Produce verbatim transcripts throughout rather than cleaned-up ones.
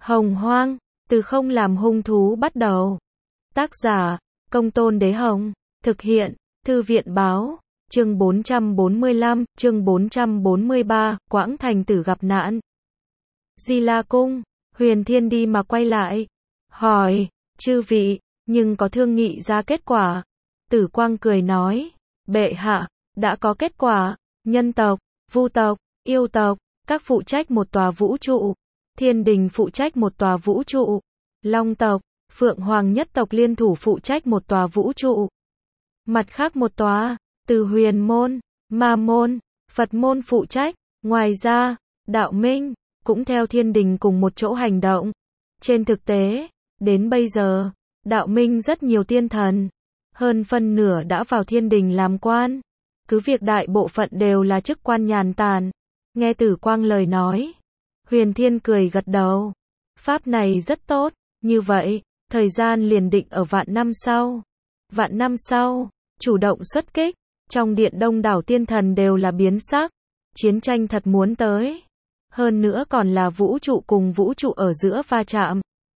Hồng Hoang, từ không làm hung thú bắt đầu. Tác giả, Công Tôn Đế Hồng. Thực hiện, Thư viện Báo. Chương bốn trăm bốn mươi lăm, chương bốn trăm bốn mươi ba, Quãng Thành Tử gặp nạn. Di La Cung, Huyền Thiên đi mà quay lại. Hỏi, chư vị, nhưng có thương nghị ra kết quả. Tử Quang cười nói, bệ hạ, đã có kết quả. Nhân tộc, Vu tộc, yêu tộc, các phụ trách một tòa vũ trụ. Thiên đình phụ trách một tòa vũ trụ. Long tộc, Phượng Hoàng nhất tộc liên thủ phụ trách một tòa vũ trụ. Mặt khác một tòa, từ Huyền môn, Ma môn, Phật môn phụ trách. Ngoài ra, Đạo Minh cũng theo thiên đình cùng một chỗ hành động. Trên thực tế, đến bây giờ, Đạo Minh rất nhiều tiên thần, hơn phân nửa đã vào thiên đình làm quan. Cứ việc đại bộ phận đều là chức quan nhàn tản. Nghe Tử Quang lời nói, Huyền Thiên cười gật đầu. Pháp này rất tốt, như vậy, thời gian liền định ở vạn năm sau. Vạn năm sau, chủ động xuất kích, trong điện đông đảo tiên thần đều là biến sắc. Chiến tranh thật muốn tới. Hơn nữa còn là vũ trụ cùng vũ trụ ở giữa va chạm.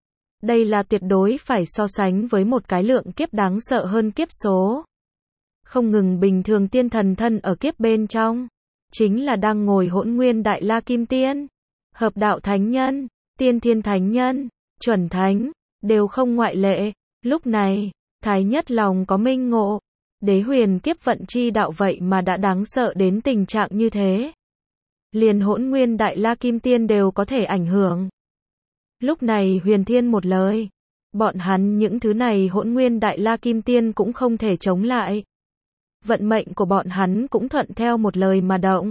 Đây là tuyệt đối phải so sánh với một cái lượng kiếp đáng sợ hơn kiếp số. Không ngừng bình thường tiên thần thân ở kiếp bên trong, chính là đang ngồi hỗn nguyên đại la kim tiên, hợp đạo thánh nhân, tiên thiên thánh nhân, chuẩn thánh, đều không ngoại lệ. Lúc này, Thái Nhất lòng có minh ngộ, đế huyền kiếp vận chi đạo vậy mà đã đáng sợ đến tình trạng như thế. Liền hỗn nguyên đại la kim tiên đều có thể ảnh hưởng. Lúc này Huyền Thiên một lời, bọn hắn những thứ này hỗn nguyên đại la kim tiên cũng không thể chống lại. Vận mệnh của bọn hắn cũng thuận theo một lời mà động.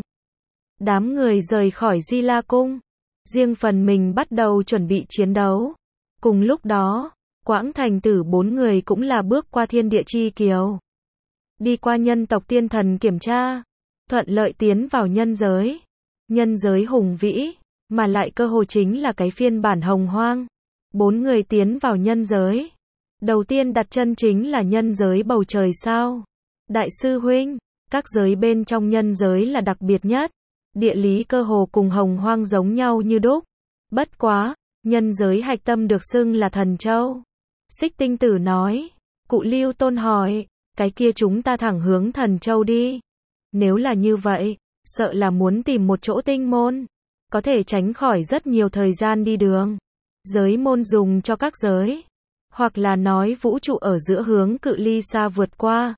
Đám người rời khỏi Di La Cung, riêng phần mình bắt đầu chuẩn bị chiến đấu. Cùng lúc đó, Quãng Thành Tử bốn người cũng là bước qua thiên địa chi kiều. Đi qua nhân tộc tiên thần kiểm tra, thuận lợi tiến vào nhân giới. Nhân giới hùng vĩ, mà lại cơ hồ chính là cái phiên bản hồng hoang. Bốn người tiến vào nhân giới. Đầu tiên đặt chân chính là nhân giới bầu trời sao. Đại sư huynh, các giới bên trong nhân giới là đặc biệt nhất. Địa lý cơ hồ cùng hồng hoang giống nhau như đúc. Bất quá, nhân giới hạch tâm được xưng là Thần Châu. Xích Tinh Tử nói. Cụ Lưu Tôn hỏi, cái kia chúng ta thẳng hướng Thần Châu đi. Nếu là như vậy, sợ là muốn tìm một chỗ tinh môn. Có thể tránh khỏi rất nhiều thời gian đi đường. Giới môn dùng cho các giới. Hoặc là nói vũ trụ ở giữa hướng cự ly xa vượt qua.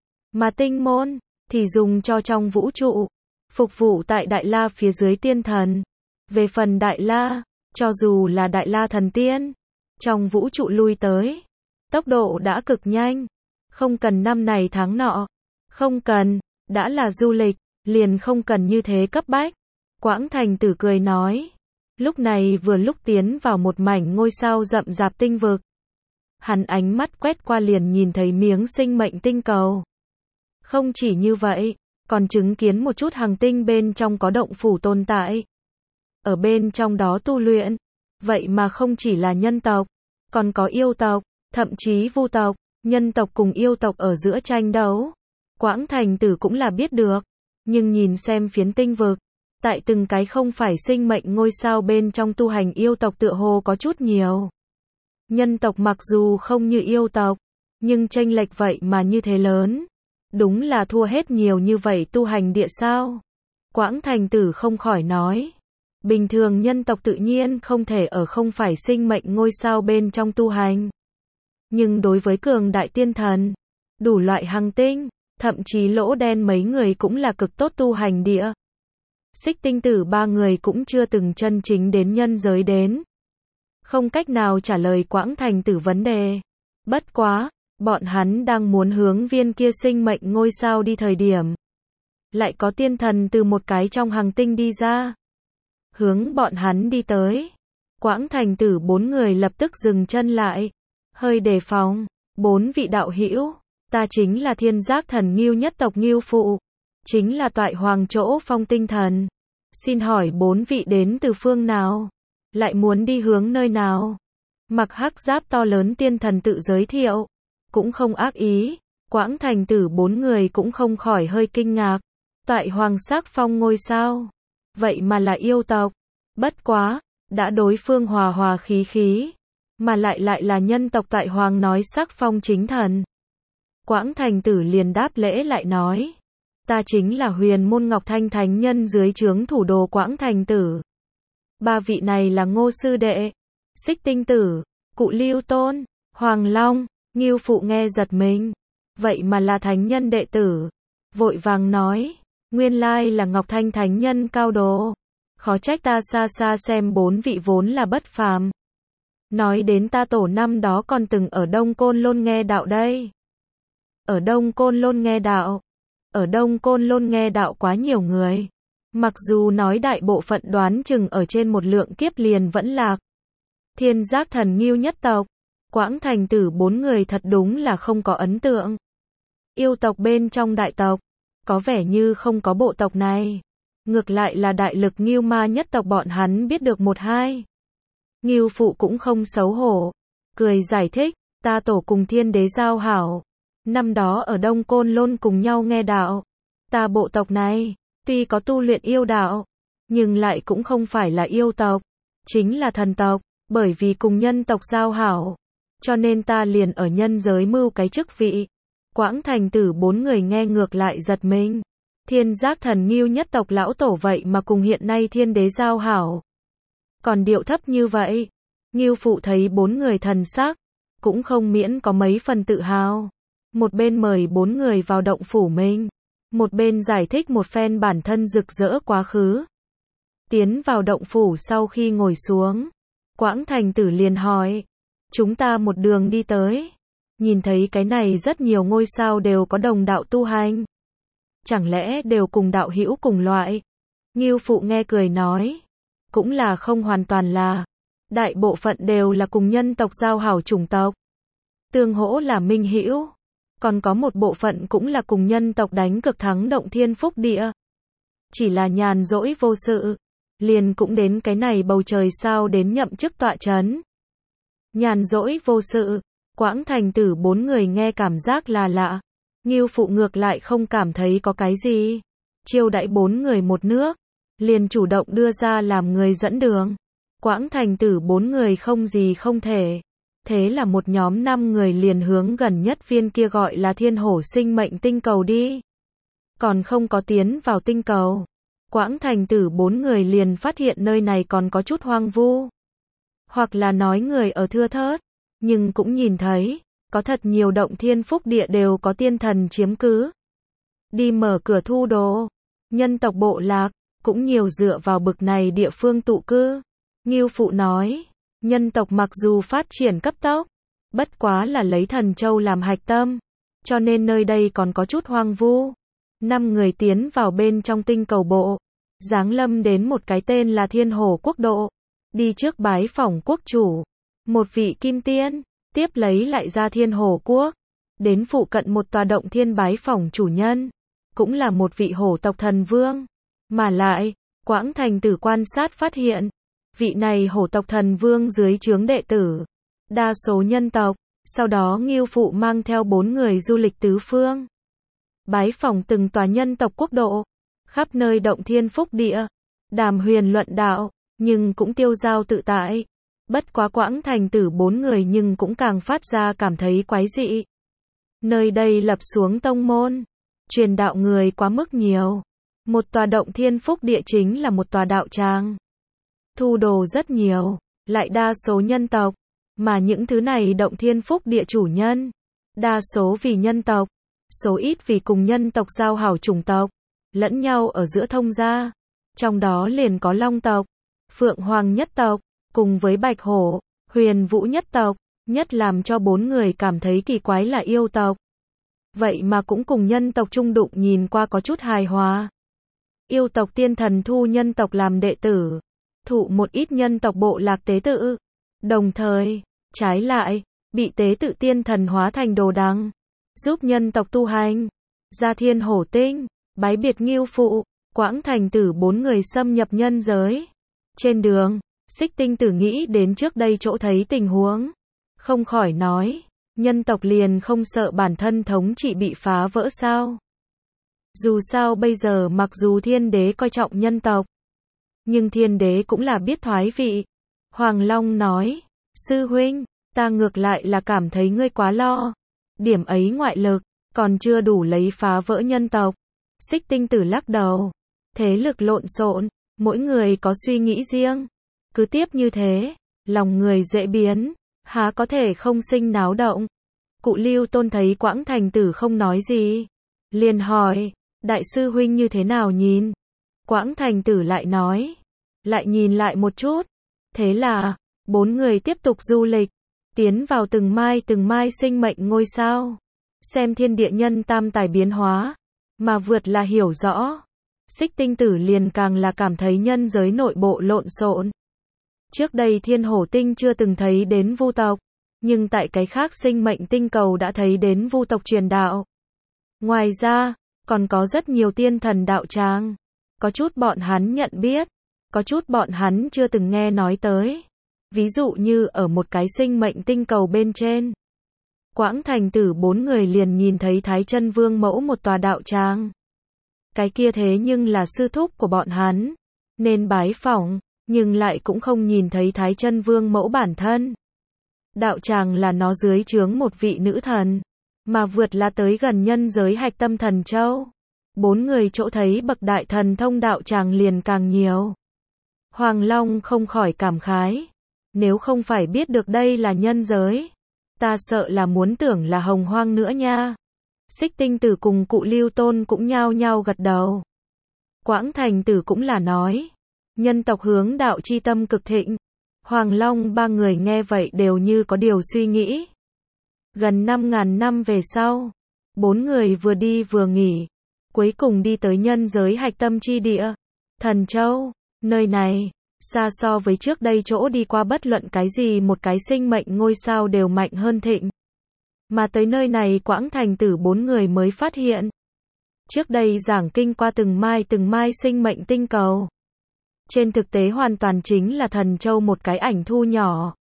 Mà tinh môn, thì dùng cho trong vũ trụ. Phục vụ tại Đại La phía dưới tiên thần. Về phần Đại La, cho dù là Đại La thần tiên, trong vũ trụ lui tới, tốc độ đã cực nhanh. Không cần năm này tháng nọ. Không cần, đã là du lịch, liền không cần như thế cấp bách. Quãng Thành Tử cười nói. Lúc này vừa lúc tiến vào một mảnh ngôi sao rậm rạp tinh vực. Hắn ánh mắt quét qua liền nhìn thấy miếng sinh mệnh tinh cầu. Không chỉ như vậy, còn chứng kiến một chút hành tinh bên trong có động phủ tồn tại. Ở bên trong đó tu luyện. Vậy mà không chỉ là nhân tộc, còn có yêu tộc, thậm chí vu tộc. Nhân tộc cùng yêu tộc ở giữa tranh đấu. Quãng Thành Tử cũng là biết được. Nhưng nhìn xem phiến tinh vực, tại từng cái không phải sinh mệnh ngôi sao bên trong tu hành yêu tộc tựa hồ có chút nhiều. Nhân tộc mặc dù không như yêu tộc, nhưng chênh lệch vậy mà như thế lớn. Đúng là thua hết nhiều như vậy tu hành địa sao. Quãng Thành Tử không khỏi nói. Bình thường nhân tộc tự nhiên không thể ở không phải sinh mệnh ngôi sao bên trong tu hành. Nhưng đối với cường đại tiên thần, đủ loại hành tinh, thậm chí lỗ đen mấy người cũng là cực tốt tu hành địa. Xích Tinh Tử ba người cũng chưa từng chân chính đến nhân giới đến. Không cách nào trả lời Quãng Thành Tử vấn đề. Bất quá, bọn hắn đang muốn hướng viên kia sinh mệnh ngôi sao đi thời điểm. Lại có tiên thần từ một cái trong hành tinh đi ra. Hướng bọn hắn đi tới. Quãng Thành Tử bốn người lập tức dừng chân lại. Hơi đề phòng. Bốn vị đạo hữu, ta chính là Thiên Giác Thần Ngưu nhất tộc Ngưu Phụ. Chính là Toại Hoàng chỗ Phong Tinh Thần. Xin hỏi bốn vị đến từ phương nào? Lại muốn đi hướng nơi nào? Mặc hắc giáp to lớn tiên thần tự giới thiệu. Cũng không ác ý. Quãng Thành Tử bốn người cũng không khỏi hơi kinh ngạc. Toại Hoàng sắc phong ngôi sao. Vậy mà là yêu tộc. Bất quá, đã đối phương hòa hòa khí khí, mà lại lại là nhân tộc tại hoàng nói sắc phong chính thần. Quảng Thành Tử liền đáp lễ lại nói, ta chính là Huyền Môn Ngọc Thanh thánh nhân dưới trướng thủ đồ Quảng Thành Tử. Ba vị này là Ngô sư đệ, Xích Tinh Tử, Cụ Lưu Tôn, Hoàng Long. Ngưu Phụ nghe giật mình, vậy mà là thánh nhân đệ tử, vội vàng nói, nguyên lai là Ngọc Thanh thánh nhân cao đồ, khó trách ta xa xa xem bốn vị vốn là bất phàm. Nói đến ta tổ năm đó còn từng ở Đông Côn Lôn nghe đạo đây. Ở Đông Côn Lôn nghe đạo, ở Đông Côn Lôn nghe đạo quá nhiều người, mặc dù nói đại bộ phận đoán chừng ở trên một lượng kiếp liền vẫn lạc. Thiên Giác Thần Ngưu nhất tộc, Quảng Thành Tử bốn người thật đúng là không có ấn tượng. Yêu tộc bên trong đại tộc, có vẻ như không có bộ tộc này. Ngược lại là đại lực Ngưu Ma nhất tộc bọn hắn biết được một hai. Ngưu Phụ cũng không xấu hổ, cười giải thích, ta tổ cùng thiên đế giao hảo. Năm đó ở Đông Côn Lôn cùng nhau nghe đạo. Ta bộ tộc này, tuy có tu luyện yêu đạo, nhưng lại cũng không phải là yêu tộc, chính là thần tộc, bởi vì cùng nhân tộc giao hảo. Cho nên ta liền ở nhân giới mưu cái chức vị. Quảng Thành Tử bốn người nghe ngược lại giật mình. Thiên Giác Thần Ngưu nhất tộc lão tổ vậy mà cùng hiện nay thiên đế giao hảo. Còn điệu thấp như vậy. Ngưu Phụ thấy bốn người thần sắc, cũng không miễn có mấy phần tự hào. Một bên mời bốn người vào động phủ mình, một bên giải thích một phen bản thân rực rỡ quá khứ. Tiến vào động phủ sau khi ngồi xuống, Quảng Thành Tử liền hỏi, chúng ta một đường đi tới, nhìn thấy cái này rất nhiều ngôi sao đều có đồng đạo tu hành. Chẳng lẽ đều cùng đạo hữu cùng loại? Ngưu Phụ nghe cười nói, cũng là không hoàn toàn là, đại bộ phận đều là cùng nhân tộc giao hảo chủng tộc. Tương hỗ là minh hữu, còn có một bộ phận cũng là cùng nhân tộc đánh cực thắng động thiên phúc địa. Chỉ là nhàn rỗi vô sự, liền cũng đến cái này bầu trời sao đến nhậm chức tọa chấn. Nhàn rỗi vô sự, Quảng Thành Tử bốn người nghe cảm giác là lạ. Ngưu Phụ ngược lại không cảm thấy có cái gì. Chiêu đãi bốn người một nước, liền chủ động đưa ra làm người dẫn đường. Quảng Thành Tử bốn người không gì không thể. Thế là một nhóm năm người liền hướng gần nhất viên kia gọi là Thiên Hổ sinh mệnh tinh cầu đi. Còn không có tiến vào tinh cầu, Quảng Thành Tử bốn người liền phát hiện nơi này còn có chút hoang vu. Hoặc là nói người ở thưa thớt, nhưng cũng nhìn thấy, có thật nhiều động thiên phúc địa đều có tiên thần chiếm cứ. Đi mở cửa thu đồ, nhân tộc bộ lạc, cũng nhiều dựa vào bực này địa phương tụ cư. Ngưu Phụ nói, nhân tộc mặc dù phát triển cấp tốc, bất quá là lấy thần châu làm hạch tâm, cho nên nơi đây còn có chút hoang vu. Năm người tiến vào bên trong tinh cầu bộ, giáng lâm đến một cái tên là Thiên Hổ quốc độ, đi trước bái phỏng quốc chủ, một vị kim tiên, tiếp lấy lại ra Thiên Hổ quốc, đến phụ cận một tòa động thiên bái phỏng chủ nhân, cũng là một vị hổ tộc thần vương, mà lại, Quảng Thành Tử quan sát phát hiện, vị này hổ tộc thần vương dưới trướng đệ tử, đa số nhân tộc. Sau đó Ngưu Phụ mang theo bốn người du lịch tứ phương, bái phỏng từng tòa nhân tộc quốc độ, khắp nơi động thiên phúc địa, đàm huyền luận đạo, nhưng cũng tiêu dao tự tại. Bất quá Quảng Thành Tử bốn người nhưng cũng càng phát ra cảm thấy quái dị. Nơi đây lập xuống tông môn, truyền đạo người quá mức nhiều. Một tòa động thiên phúc địa chính là một tòa đạo tràng. Thu đồ rất nhiều, lại đa số nhân tộc. Mà những thứ này động thiên phúc địa chủ nhân, đa số vì nhân tộc, số ít vì cùng nhân tộc giao hảo chủng tộc, lẫn nhau ở giữa thông gia. Trong đó liền có Long tộc, Phượng Hoàng nhất tộc, cùng với Bạch Hổ, Huyền Vũ nhất tộc. Nhất làm cho bốn người cảm thấy kỳ quái là yêu tộc. Vậy mà cũng cùng nhân tộc chung đụng nhìn qua có chút hài hòa. Yêu tộc tiên thần thu nhân tộc làm đệ tử, thụ một ít nhân tộc bộ lạc tế tự. Đồng thời, trái lại, bị tế tự tiên thần hóa thành đồ đằng, giúp nhân tộc tu hành. Ra Thiên Hổ tinh, bái biệt Ngưu Phụ, Quảng Thành Tử bốn người xâm nhập nhân giới. Trên đường, Xích Tinh Tử nghĩ đến trước đây chỗ thấy tình huống, không khỏi nói, nhân tộc liền không sợ bản thân thống trị bị phá vỡ sao? Dù sao bây giờ mặc dù thiên đế coi trọng nhân tộc, nhưng thiên đế cũng là biết thoái vị, Hoàng Long nói, sư huynh, ta ngược lại là cảm thấy ngươi quá lo. Điểm ấy ngoại lực, còn chưa đủ lấy phá vỡ nhân tộc. Xích Tinh Tử lắc đầu. Thế lực lộn xộn, mỗi người có suy nghĩ riêng. Cứ tiếp như thế, lòng người dễ biến, há có thể không sinh náo động. Cụ Lưu Tôn thấy Quảng Thành Tử không nói gì, liền hỏi, đại sư huynh như thế nào nhìn? Quảng Thành Tử lại nói, lại nhìn lại một chút. Thế là, bốn người tiếp tục du lịch, tiến vào từng mai từng mai sinh mệnh ngôi sao, xem thiên địa nhân tam tài biến hóa, mà vượt là hiểu rõ. Xích Tinh Tử liền càng là cảm thấy nhân giới nội bộ lộn xộn. Trước đây Thiên Hổ Tinh chưa từng thấy đến vu tộc, nhưng tại cái khác sinh mệnh tinh cầu đã thấy đến vu tộc truyền đạo. Ngoài ra, còn có rất nhiều tiên thần đạo tràng. Có chút bọn hắn nhận biết, có chút bọn hắn chưa từng nghe nói tới. Ví dụ như ở một cái sinh mệnh tinh cầu bên trên. Quảng Thành Tử bốn người liền nhìn thấy Thái Chân Vương mẫu một tòa đạo tràng. Cái kia thế nhưng là sư thúc của bọn hắn, nên bái phỏng, nhưng lại cũng không nhìn thấy Thái Chân Vương mẫu bản thân. Đạo tràng là nó dưới trướng một vị nữ thần, mà vượt là tới gần nhân giới hạch tâm thần châu. Bốn người chỗ thấy bậc đại thần thông đạo tràng liền càng nhiều. Hoàng Long không khỏi cảm khái, nếu không phải biết được đây là nhân giới, ta sợ là muốn tưởng là hồng hoang nữa nha. Xích Tinh Tử cùng cụ Lưu Tôn cũng nhao nhao gật đầu. Quảng Thành Tử cũng là nói, nhân tộc hướng đạo chi tâm cực thịnh. Hoàng Long ba người nghe vậy đều như có điều suy nghĩ. Gần năm ngàn năm về sau, bốn người vừa đi vừa nghỉ, cuối cùng đi tới nhân giới hạch tâm chi địa, Thần Châu. Nơi này, xa so với trước đây chỗ đi qua bất luận cái gì một cái sinh mệnh ngôi sao đều mạnh hơn thịnh. Mà tới nơi này Quảng Thành Tử bốn người mới phát hiện. Trước đây giảng kinh qua từng mai từng mai sinh mệnh tinh cầu. Trên thực tế hoàn toàn chính là Thần Châu một cái ảnh thu nhỏ.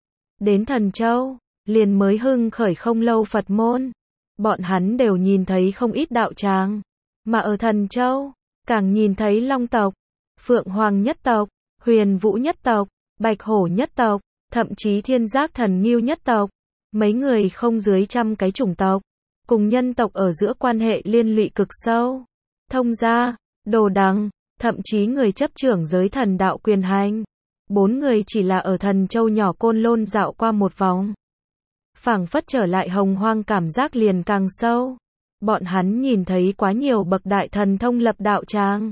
Đến Thần Châu, liền mới hưng khởi không lâu Phật môn. Bọn hắn đều nhìn thấy không ít đạo tràng. Mà ở Thần Châu, càng nhìn thấy Long tộc, Phượng Hoàng nhất tộc, Huyền Vũ nhất tộc, Bạch Hổ nhất tộc, thậm chí Thiên Giác Thần Ngưu nhất tộc. Mấy người không dưới trăm cái chủng tộc, cùng nhân tộc ở giữa quan hệ liên lụy cực sâu. Thông gia, Đồ Đằng, thậm chí người chấp trưởng giới thần đạo quyền hành. Bốn người chỉ là ở Thần Châu nhỏ Côn Lôn dạo qua một vòng. Phảng phất trở lại hồng hoang cảm giác liền càng sâu. Bọn hắn nhìn thấy quá nhiều bậc đại thần thông lập đạo tràng.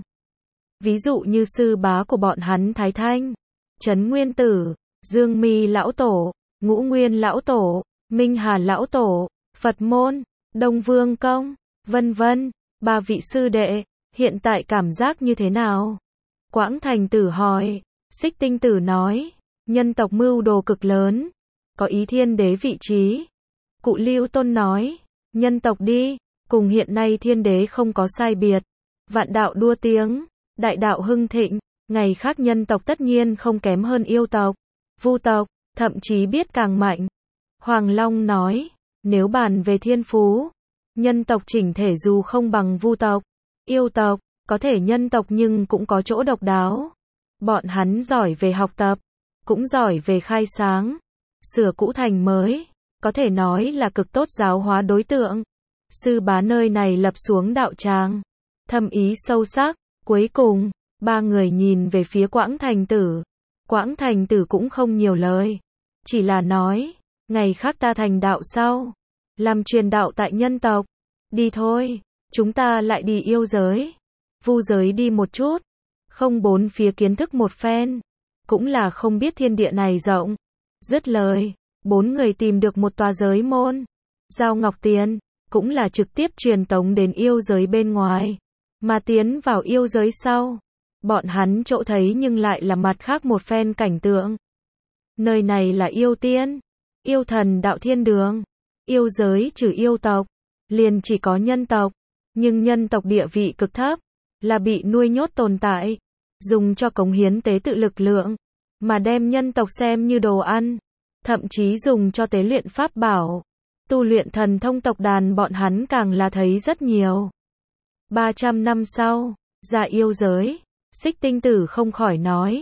Ví dụ như sư bá của bọn hắn Thái Thanh, Trấn Nguyên Tử, Dương Mi Lão Tổ, Ngũ Nguyên Lão Tổ, Minh Hà Lão Tổ, Phật Môn, Đông Vương Công, vân vân. Ba vị sư đệ, hiện tại cảm giác như thế nào? Quảng Thành Tử hỏi. Xích Tinh Tử nói, nhân tộc mưu đồ cực lớn, có ý thiên đế vị trí. Cụ Lưu Tôn nói, nhân tộc đi, cùng hiện nay thiên đế không có sai biệt. Vạn đạo đua tiếng, đại đạo hưng thịnh, ngày khác nhân tộc tất nhiên không kém hơn yêu tộc, vu tộc, thậm chí biết càng mạnh. Hoàng Long nói, nếu bàn về thiên phú, nhân tộc chỉnh thể dù không bằng vu tộc, yêu tộc, có thể nhân tộc nhưng cũng có chỗ độc đáo. Bọn hắn giỏi về học tập, cũng giỏi về khai sáng, sửa cũ thành mới, có thể nói là cực tốt giáo hóa đối tượng. Sư bá nơi này lập xuống đạo tràng, thâm ý sâu sắc. Cuối cùng, ba người nhìn về phía Quảng Thành Tử. Quảng Thành Tử cũng không nhiều lời, chỉ là nói, ngày khác ta thành đạo sau, làm truyền đạo tại nhân tộc. Đi thôi, chúng ta lại đi yêu giới, vu giới đi một chút, không bốn phía kiến thức một phen, cũng là không biết thiên địa này rộng. Dứt lời, bốn người tìm được một tòa giới môn, giao ngọc tiền, cũng là trực tiếp truyền tống đến yêu giới bên ngoài. Mà tiến vào yêu giới sau, bọn hắn chỗ thấy nhưng lại là mặt khác một phen cảnh tượng. Nơi này là yêu tiên, yêu thần đạo thiên đường, yêu giới trừ yêu tộc, liền chỉ có nhân tộc, nhưng nhân tộc địa vị cực thấp, là bị nuôi nhốt tồn tại, dùng cho cống hiến tế tự lực lượng, mà đem nhân tộc xem như đồ ăn, thậm chí dùng cho tế luyện pháp bảo, tu luyện thần thông tộc đàn bọn hắn càng là thấy rất nhiều. ba trăm năm sau, ra yêu giới, Xích Tinh Tử không khỏi nói,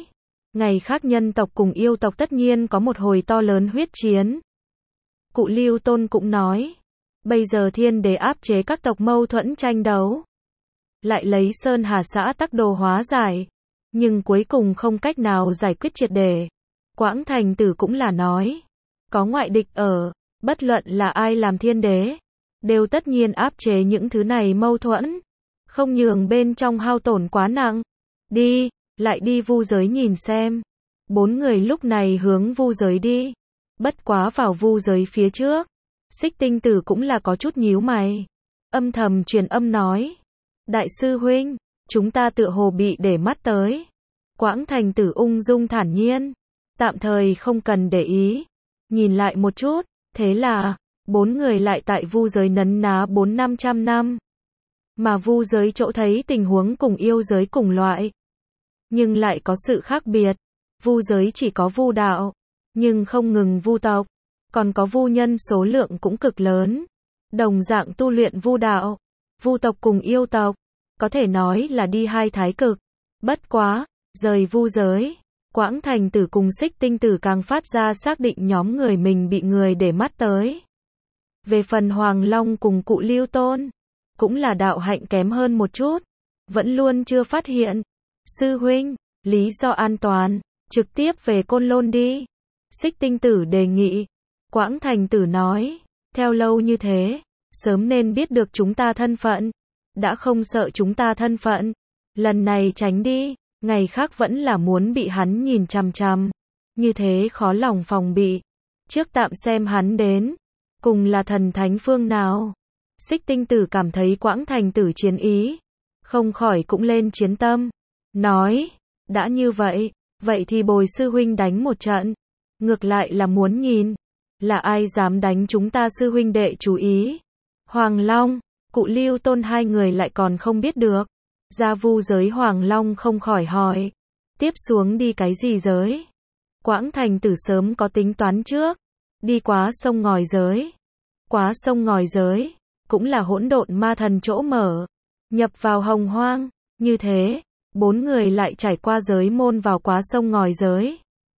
Ngày khác nhân tộc cùng yêu tộc tất nhiên có một hồi to lớn huyết chiến. Cụ Lưu Tôn cũng nói, bây giờ thiên đế áp chế các tộc mâu thuẫn tranh đấu, lại lấy Sơn Hà xã Tắc Đồ hóa giải, nhưng cuối cùng không cách nào giải quyết triệt để. Quảng Thành Tử cũng là nói, có ngoại địch ở, bất luận là ai làm thiên đế, đều tất nhiên áp chế những thứ này mâu thuẫn, không nhường bên trong hao tổn quá nặng. Đi, lại đi vu giới nhìn xem. Bốn người lúc này hướng vu giới đi. Bất quá vào vu giới phía trước, Xích Tinh Tử cũng là có chút nhíu mày. Âm thầm truyền âm nói, đại sư huynh, chúng ta tựa hồ bị để mắt tới. Quảng Thành Tử ung dung thản nhiên, tạm thời không cần để ý. Nhìn lại một chút, thế là, bốn người lại tại vu giới nấn ná bốn năm trăm năm. Mà vu giới chỗ thấy tình huống cùng yêu giới cùng loại, nhưng lại có sự khác biệt. Vu giới chỉ có vu đạo, nhưng không ngừng vu tộc, còn có vu nhân số lượng cũng cực lớn. Đồng dạng tu luyện vu đạo, vu tộc cùng yêu tộc, có thể nói là đi hai thái cực. Bất quá, rời vu giới, Quảng Thành Tử cùng Xích Tinh Tử càng phát ra xác định nhóm người mình bị người để mắt tới. Về phần Hoàng Long cùng cụ Lưu Tôn, cũng là đạo hạnh kém hơn một chút, vẫn luôn chưa phát hiện. Sư huynh, lý do an toàn, trực tiếp về Côn Lôn đi. Xích Tinh Tử đề nghị. Quảng Thành Tử nói, theo lâu như thế, sớm nên biết được chúng ta thân phận. Đã không sợ chúng ta thân phận, lần này tránh đi, ngày khác vẫn là muốn bị hắn nhìn chằm chằm. Như thế khó lòng phòng bị. Trước tạm xem hắn đến, cùng là thần thánh phương nào. Xích Tinh Tử cảm thấy Quảng Thành Tử chiến ý, không khỏi cũng lên chiến tâm. Nói, đã như vậy, vậy thì bồi sư huynh đánh một trận. Ngược lại là muốn nhìn, là ai dám đánh chúng ta sư huynh đệ chú ý. Hoàng Long, cụ Lưu Tôn hai người lại còn không biết được. Ra vu giới Hoàng Long không khỏi hỏi, tiếp xuống đi cái gì giới? Quảng Thành Tử sớm có tính toán trước, đi quá sông ngòi giới. Quá sông ngòi giới, cũng là hỗn độn ma thần chỗ mở, nhập vào hồng hoang, như thế, bốn người lại trải qua giới môn vào quá sông ngòi giới.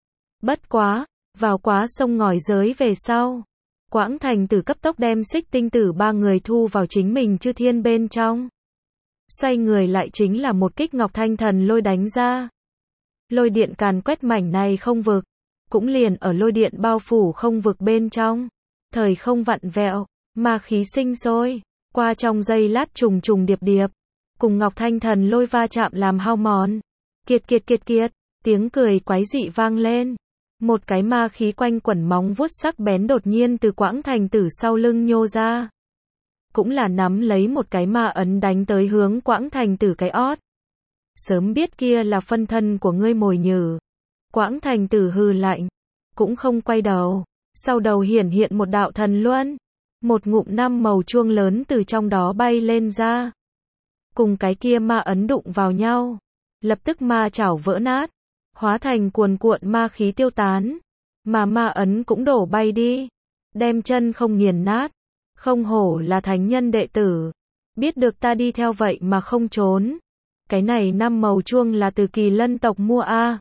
Bất quá, vào quá sông ngòi giới về sau, Quảng Thành Tử cấp tốc đem Xích Tinh Tử ba người thu vào chính mình chư thiên bên trong. Xoay người lại chính là một kích Ngọc Thanh Thần lôi đánh ra. Lôi điện càn quét mảnh này không vực, cũng liền ở lôi điện bao phủ không vực bên trong. Thời không vặn vẹo, ma khí sinh sôi, qua trong giây lát trùng trùng điệp điệp, cùng Ngọc Thanh Thần lôi va chạm làm hao mòn. Kiệt kiệt kiệt kiệt, tiếng cười quái dị vang lên. Một cái ma khí quanh quẩn móng vuốt sắc bén đột nhiên từ Quảng Thành Tử sau lưng nhô ra. Cũng là nắm lấy một cái ma ấn đánh tới hướng Quảng Thành Tử cái ót. Sớm biết kia là phân thân của ngươi mồi nhử. Quảng Thành Tử hừ lạnh, cũng không quay đầu. Sau đầu hiển hiện một đạo thần luân, một ngụm năm màu chuông lớn từ trong đó bay lên ra. Cùng cái kia ma ấn đụng vào nhau, lập tức ma chảo vỡ nát, hóa thành cuồn cuộn ma khí tiêu tán, mà ma ấn cũng đổ bay đi, đem chân không nghiền nát. Không hổ là thánh nhân đệ tử, biết được ta đi theo vậy mà không trốn. Cái này năm màu chuông là từ Kỳ Lân tộc mua a.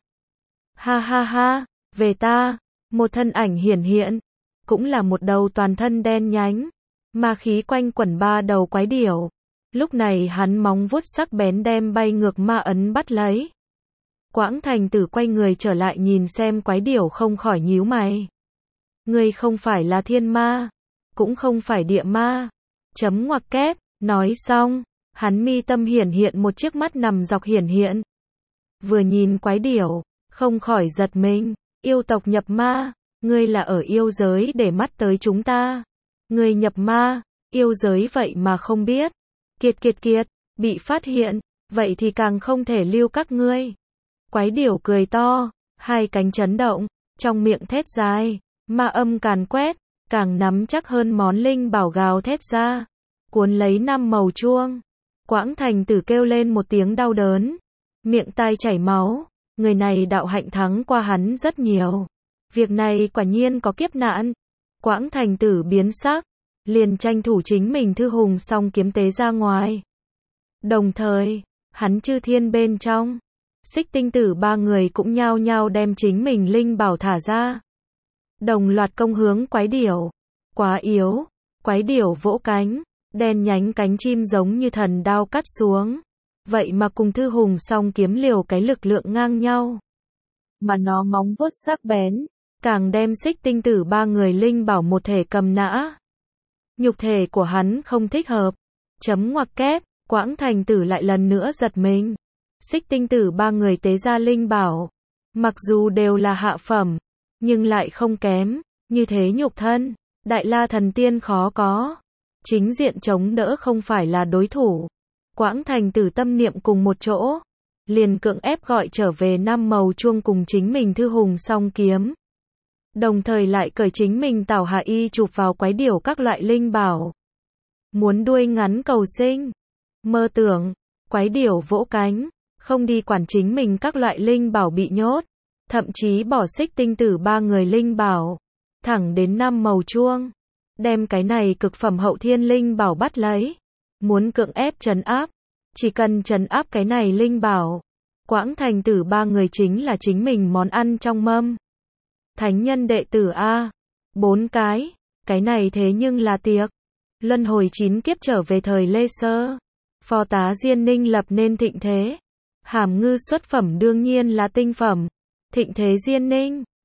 Ha ha ha, về ta, một thân ảnh hiển hiện, cũng là một đầu toàn thân đen nhánh, ma khí quanh quẩn ba đầu quái điểu. Lúc này hắn móng vuốt sắc bén đem bay ngược ma ấn bắt lấy. Quảng Thành Tử quay người trở lại nhìn xem quái điểu không khỏi nhíu mày. Ngươi không phải là thiên ma, cũng không phải địa ma. Chấm ngoặc kép, nói xong, hắn mi tâm hiển hiện một chiếc mắt nằm dọc hiển hiện. Vừa nhìn quái điểu, không khỏi giật mình, yêu tộc nhập ma, ngươi là ở yêu giới để mắt tới chúng ta. Ngươi nhập ma, yêu giới vậy mà không biết. Kiệt kiệt kiệt, bị phát hiện, vậy thì càng không thể lưu các ngươi. Quái điểu cười to, hai cánh chấn động, trong miệng thét dài, ma âm càn quét, càng nắm chắc hơn món linh bảo gào thét ra, cuốn lấy năm màu chuông. Quảng Thành Tử kêu lên một tiếng đau đớn, miệng tai chảy máu, người này đạo hạnh thắng qua hắn rất nhiều. Việc này quả nhiên có kiếp nạn. Quảng Thành Tử biến sắc, liền tranh thủ chính mình thư hùng song kiếm tế ra ngoài. Đồng thời, hắn chư thiên bên trong, Xích Tinh Tử ba người cũng nhao nhao đem chính mình linh bảo thả ra. Đồng loạt công hướng quái điểu. Quá yếu, quái điểu vỗ cánh, đen nhánh cánh chim giống như thần đao cắt xuống. Vậy mà cùng Thư Hùng song kiếm liều cái lực lượng ngang nhau. Mà nó móng vuốt sắc bén, càng đem Xích Tinh Tử ba người linh bảo một thể cầm nã. Nhục thể của hắn không thích hợp. Chấm ngoặc kép, Quãng Thành Tử lại lần nữa giật mình. Xích Tinh Tử ba người tế ra linh bảo. Mặc dù đều là hạ phẩm, nhưng lại không kém. Như thế nhục thân, Đại La Thần Tiên khó có. Chính diện chống đỡ không phải là đối thủ. Quãng Thành Tử tâm niệm cùng một chỗ. Liền cưỡng ép gọi trở về năm màu chuông cùng chính mình Thư Hùng song kiếm. Đồng thời lại cởi chính mình Tảo Hạ Y chụp vào quái điểu các loại linh bảo. Muốn đuôi ngắn cầu sinh. Mơ tưởng, quái điểu vỗ cánh, không đi quản chính mình các loại linh bảo bị nhốt. Thậm chí bỏ Xích Tinh Tử ba người linh bảo. Thẳng đến năm màu chuông. Đem cái này cực phẩm hậu thiên linh bảo bắt lấy. Muốn cưỡng ép trấn áp. Chỉ cần trấn áp cái này linh bảo. Quãng Thành Tử ba người chính là chính mình món ăn trong mâm. Thánh nhân đệ tử A. Bốn cái. Cái này thế nhưng là tiệc. Luân hồi chín kiếp trở về thời Lê Sơ. Phò tá Diên Ninh lập nên thịnh thế. Hàm Ngư xuất phẩm đương nhiên là tinh phẩm. Thịnh thế Diên Ninh.